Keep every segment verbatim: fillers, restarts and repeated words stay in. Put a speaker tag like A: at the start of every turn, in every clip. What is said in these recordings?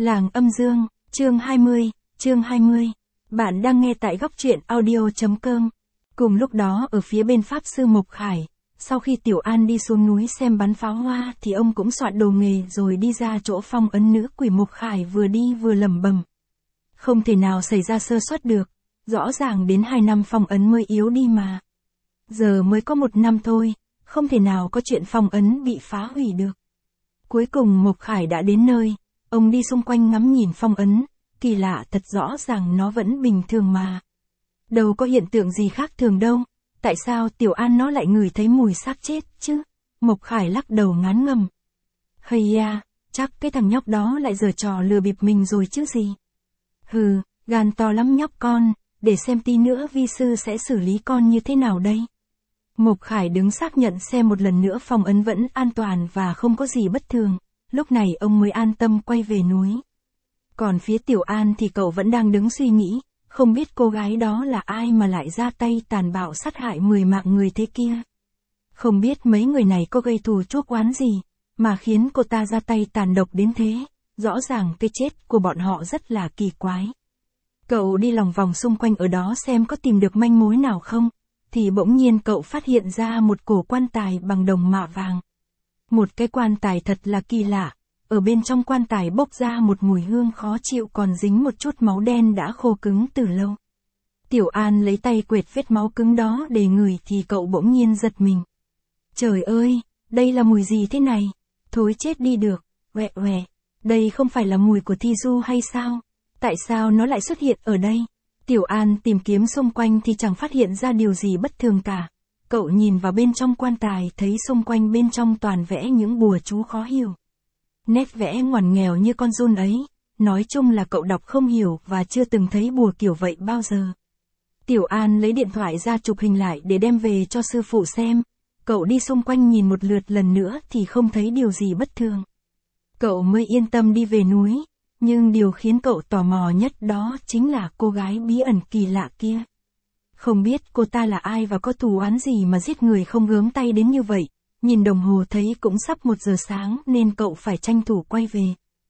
A: Làng Âm Dương, chương hai mươi, chương hai mươi. Bạn đang nghe tại góc truyện audio.com. Cùng lúc đó ở phía bên Pháp Sư Mộc Khải, sau khi Tiểu An đi xuống núi xem bắn pháo hoa thì ông cũng soạn đồ nghề rồi đi ra chỗ phong ấn nữ quỷ Mộc Khải vừa đi vừa lẩm bẩm. Không thể nào xảy ra sơ suất được, rõ ràng đến hai năm phong ấn mới yếu đi mà. Giờ mới có một năm thôi, không thể nào có chuyện phong ấn bị phá hủy được. Cuối cùng Mộc Khải đã đến nơi. Ông đi xung quanh ngắm nhìn phong ấn, kỳ lạ thật, rõ ràng nó vẫn bình thường mà. Đâu có hiện tượng gì khác thường đâu, tại sao Tiểu An nó lại ngửi thấy mùi xác chết chứ? Mộc Khải lắc đầu ngán ngẩm. Hây ya, chắc cái thằng nhóc đó lại giở trò lừa bịp mình rồi chứ gì. Hừ, gan to lắm nhóc con, để xem tí nữa vi sư sẽ xử lý con như thế nào đây. Mộc Khải đứng xác nhận xem một lần nữa phong ấn vẫn an toàn và không có gì bất thường. Lúc này ông mới an tâm quay về núi. Còn phía Tiểu An thì cậu vẫn đang đứng suy nghĩ, không biết cô gái đó là ai mà lại ra tay tàn bạo sát hại mười mạng người thế kia. Không biết mấy người này có gây thù chuốc oán gì, mà khiến cô ta ra tay tàn độc đến thế, rõ ràng cái chết của bọn họ rất là kỳ quái. Cậu đi lòng vòng xung quanh ở đó xem có tìm được manh mối nào không, thì bỗng nhiên cậu phát hiện ra một cổ quan tài bằng đồng mạ vàng. Một cái quan tài thật là kỳ lạ, ở bên trong quan tài bốc ra một mùi hương khó chịu còn dính một chút máu đen đã khô cứng từ lâu. Tiểu An lấy tay quệt vết máu cứng đó để ngửi thì cậu bỗng nhiên giật mình. Trời ơi, đây là mùi gì thế này? Thối chết đi được, quẹ quẹ, đây không phải là mùi của Thi Du hay sao? Tại sao nó lại xuất hiện ở đây? Tiểu An tìm kiếm xung quanh thì chẳng phát hiện ra điều gì bất thường cả. Cậu nhìn vào bên trong quan tài thấy xung quanh bên trong toàn vẽ những bùa chú khó hiểu. Nét vẽ ngoằn nghèo như con giun ấy, nói chung là cậu đọc không hiểu và chưa từng thấy bùa kiểu vậy bao giờ. Tiểu An lấy điện thoại ra chụp hình lại để đem về cho sư phụ xem. Cậu đi xung quanh nhìn một lượt lần nữa thì không thấy điều gì bất thường. Cậu mới yên tâm đi về núi, nhưng điều khiến cậu tò mò nhất đó chính là cô gái bí ẩn kỳ lạ kia. Không biết cô ta là ai và có thù oán gì mà giết người không gớm tay đến như vậy. Nhìn đồng hồ thấy cũng sắp một giờ sáng nên cậu phải tranh thủ quay về.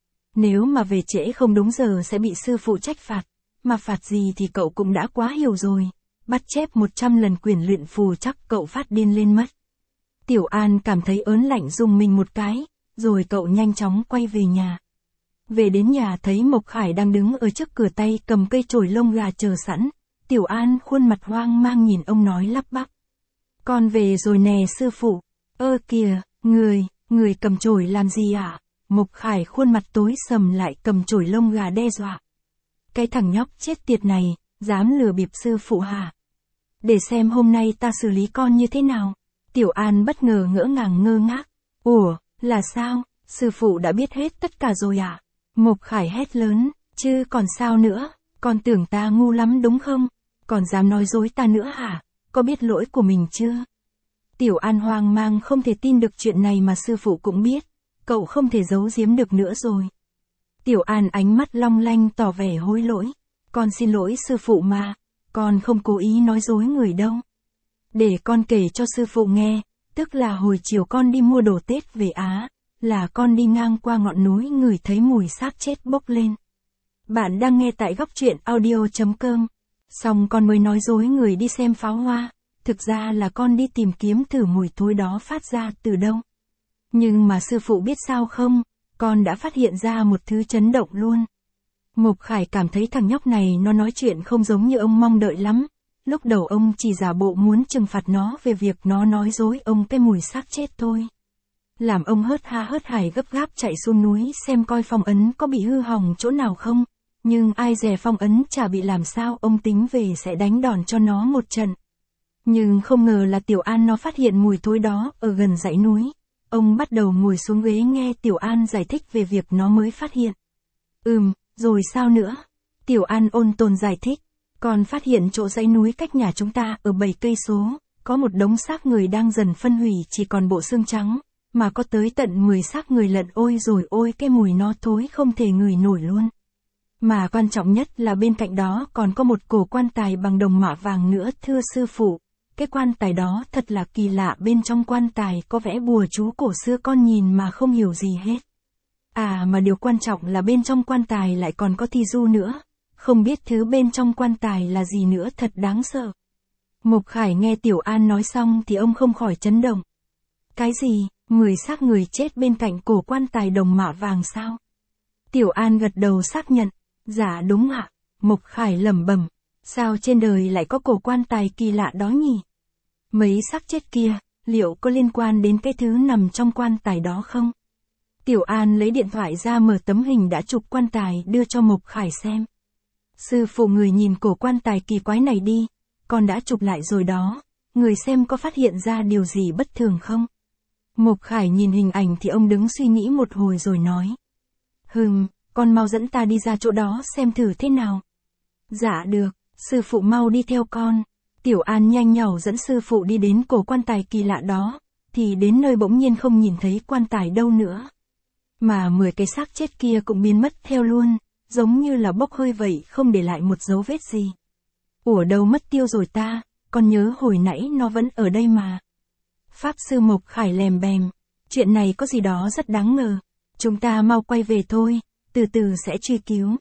A: Nếu mà về trễ không đúng giờ sẽ bị sư phụ trách phạt. Mà phạt gì thì cậu cũng đã quá hiểu rồi. Bắt chép một trăm lần quyển luyện phù chắc cậu phát điên lên mất. Tiểu An cảm thấy ớn lạnh rùng mình một cái, rồi cậu nhanh chóng quay về nhà. Về đến nhà thấy Mộc Khải đang đứng ở trước cửa tay cầm cây chổi lông gà chờ sẵn. Tiểu An khuôn mặt hoang mang nhìn ông nói lắp bắp. Con về rồi nè sư phụ. Ơ kìa, người, người cầm chổi làm gì ạ? À? Mộc Khải khuôn mặt tối sầm lại cầm chổi lông gà đe dọa. Cái thằng nhóc chết tiệt này, dám lừa bịp sư phụ hả? Để xem hôm nay ta xử lý con như thế nào. Tiểu An bất ngờ ngỡ ngàng ngơ ngác. Ủa, là sao? Sư phụ đã biết hết tất cả rồi à? Mộc Khải hét lớn, chứ còn sao nữa? Con tưởng ta ngu lắm đúng không? Còn dám nói dối ta nữa hả? Có biết lỗi của mình chưa? Tiểu An hoang mang không thể tin được chuyện này mà sư phụ cũng biết. Cậu không thể giấu giếm được nữa rồi. Tiểu An ánh mắt long lanh tỏ vẻ hối lỗi. Con xin lỗi sư phụ mà. Con không cố ý nói dối người đâu. Để con kể cho sư phụ nghe. Tức là hồi chiều con đi mua đồ Tết về Á. Là con đi ngang qua ngọn núi ngửi thấy mùi xác chết bốc lên. Bạn đang nghe tại góc truyện audio.com. Xong con mới nói dối người đi xem pháo hoa. Thực ra là con đi tìm kiếm thử mùi thối đó phát ra từ đâu. Nhưng mà sư phụ biết sao không, con đã phát hiện ra một thứ chấn động luôn. Mộc Khải cảm thấy thằng nhóc này nó nói chuyện không giống như ông mong đợi lắm. Lúc đầu ông chỉ giả bộ muốn trừng phạt nó về việc nó nói dối ông cái mùi xác chết thôi. Làm ông hớt ha hớt hải gấp gáp chạy xuống núi xem coi phong ấn có bị hư hỏng chỗ nào không. Nhưng ai dè phong ấn chả bị làm sao, ông tính về sẽ đánh đòn cho nó một trận. Nhưng không ngờ là Tiểu An nó phát hiện mùi thối đó ở gần dãy núi. Ông bắt đầu ngồi xuống ghế nghe Tiểu An giải thích về việc nó mới phát hiện. Ừm, rồi sao nữa? Tiểu An ôn tồn giải thích. Còn phát hiện chỗ dãy núi cách nhà chúng ta ở bảy cây số, có một đống xác người đang dần phân hủy chỉ còn bộ xương trắng, mà có tới tận mười xác người lận, ôi rồi ôi cái mùi nó thối không thể ngửi nổi luôn. Mà quan trọng nhất là bên cạnh đó còn có một cổ quan tài bằng đồng mạ vàng nữa thưa sư phụ. Cái quan tài đó thật là kỳ lạ, bên trong quan tài có vẽ bùa chú cổ xưa con nhìn mà không hiểu gì hết. À mà điều quan trọng là bên trong quan tài lại còn có thi du nữa. Không biết thứ bên trong quan tài là gì nữa, thật đáng sợ. Mộc Khải nghe Tiểu An nói xong thì ông không khỏi chấn động. Cái gì, người xác người chết bên cạnh cổ quan tài đồng mạ vàng sao? Tiểu An gật đầu xác nhận. Dạ đúng ạ. Mộc Khải lẩm bẩm. Sao trên đời lại có cổ quan tài kỳ lạ đó nhỉ? Mấy xác chết kia, liệu có liên quan đến cái thứ nằm trong quan tài đó không? Tiểu An lấy điện thoại ra mở tấm hình đã chụp quan tài đưa cho Mộc Khải xem. Sư phụ người nhìn cổ quan tài kỳ quái này đi, con đã chụp lại rồi đó, người xem có phát hiện ra điều gì bất thường không? Mộc Khải nhìn hình ảnh thì ông đứng suy nghĩ một hồi rồi nói. Hừm, con mau dẫn ta đi ra chỗ đó xem thử thế nào. Dạ được, sư phụ mau đi theo con. Tiểu An nhanh nhảu dẫn sư phụ đi đến cổ quan tài kỳ lạ đó, thì đến nơi bỗng nhiên không nhìn thấy quan tài đâu nữa. Mà mười cái xác chết kia cũng biến mất theo luôn, giống như là bốc hơi vậy, không để lại một dấu vết gì. Ủa đâu mất tiêu rồi ta, con nhớ hồi nãy nó vẫn ở đây mà. Pháp sư Mộc Khải lèm bèm, chuyện này có gì đó rất đáng ngờ. Chúng ta mau quay về thôi, từ từ sẽ truy cứu.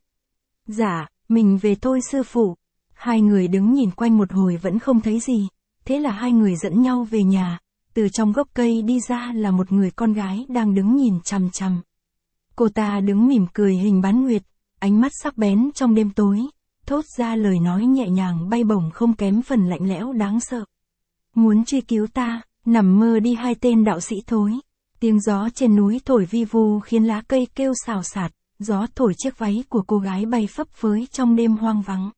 A: Dạ, mình về thôi sư phụ. Hai người đứng nhìn quanh một hồi vẫn không thấy gì, thế là hai người dẫn nhau về nhà. Từ trong gốc cây đi ra là một người con gái đang đứng nhìn chằm chằm. Cô ta đứng mỉm cười hình bán nguyệt, ánh mắt sắc bén trong đêm tối, thốt ra lời nói nhẹ nhàng bay bổng không kém phần lạnh lẽo đáng sợ. Muốn truy cứu ta, nằm mơ đi hai tên đạo sĩ thối. Tiếng gió trên núi thổi vi vu khiến lá cây kêu xào xạc, gió thổi chiếc váy của cô gái bay phấp phới trong đêm hoang vắng.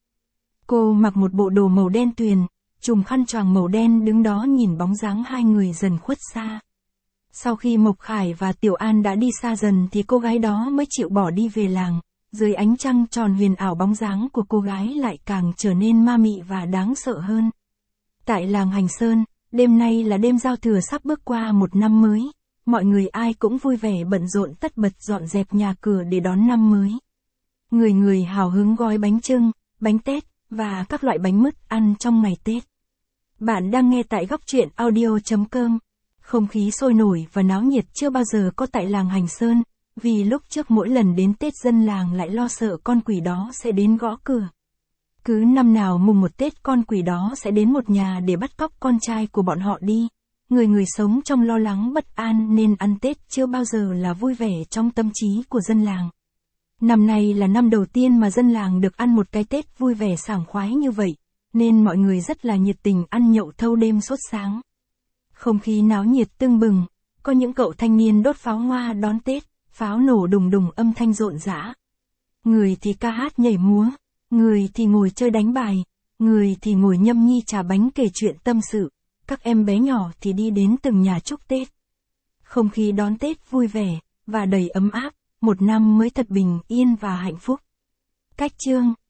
A: Cô mặc một bộ đồ màu đen tuyền, trùm khăn choàng màu đen đứng đó nhìn bóng dáng hai người dần khuất xa. Sau khi Mộc Khải và Tiểu An đã đi xa dần thì cô gái đó mới chịu bỏ đi về làng. Dưới ánh trăng tròn huyền ảo bóng dáng của cô gái lại càng trở nên ma mị và đáng sợ hơn. Tại làng Hành Sơn, đêm nay là đêm giao thừa sắp bước qua một năm mới. Mọi người ai cũng vui vẻ bận rộn tất bật dọn dẹp nhà cửa để đón năm mới. Người người hào hứng gói bánh chưng, bánh tét và các loại bánh mứt ăn trong ngày Tết. Bạn đang nghe tại góc truyện audio chấm com. Không khí sôi nổi và náo nhiệt chưa bao giờ có tại làng Hành Sơn, vì lúc trước mỗi lần đến Tết dân làng lại lo sợ con quỷ đó sẽ đến gõ cửa. Cứ năm nào mùng một Tết con quỷ đó sẽ đến một nhà để bắt cóc con trai của bọn họ đi. Người người sống trong lo lắng bất an nên ăn Tết chưa bao giờ là vui vẻ trong tâm trí của dân làng. Năm nay là năm đầu tiên mà dân làng được ăn một cái Tết vui vẻ sảng khoái như vậy, nên mọi người rất là nhiệt tình ăn nhậu thâu đêm suốt sáng. Không khí náo nhiệt tưng bừng, có những cậu thanh niên đốt pháo hoa đón Tết, pháo nổ đùng đùng âm thanh rộn rã. Người thì ca hát nhảy múa, người thì ngồi chơi đánh bài, người thì ngồi nhâm nhi trà bánh kể chuyện tâm sự, các em bé nhỏ thì đi đến từng nhà chúc Tết. Không khí đón Tết vui vẻ và đầy ấm áp, một năm mới thật bình yên và hạnh phúc. Cách chương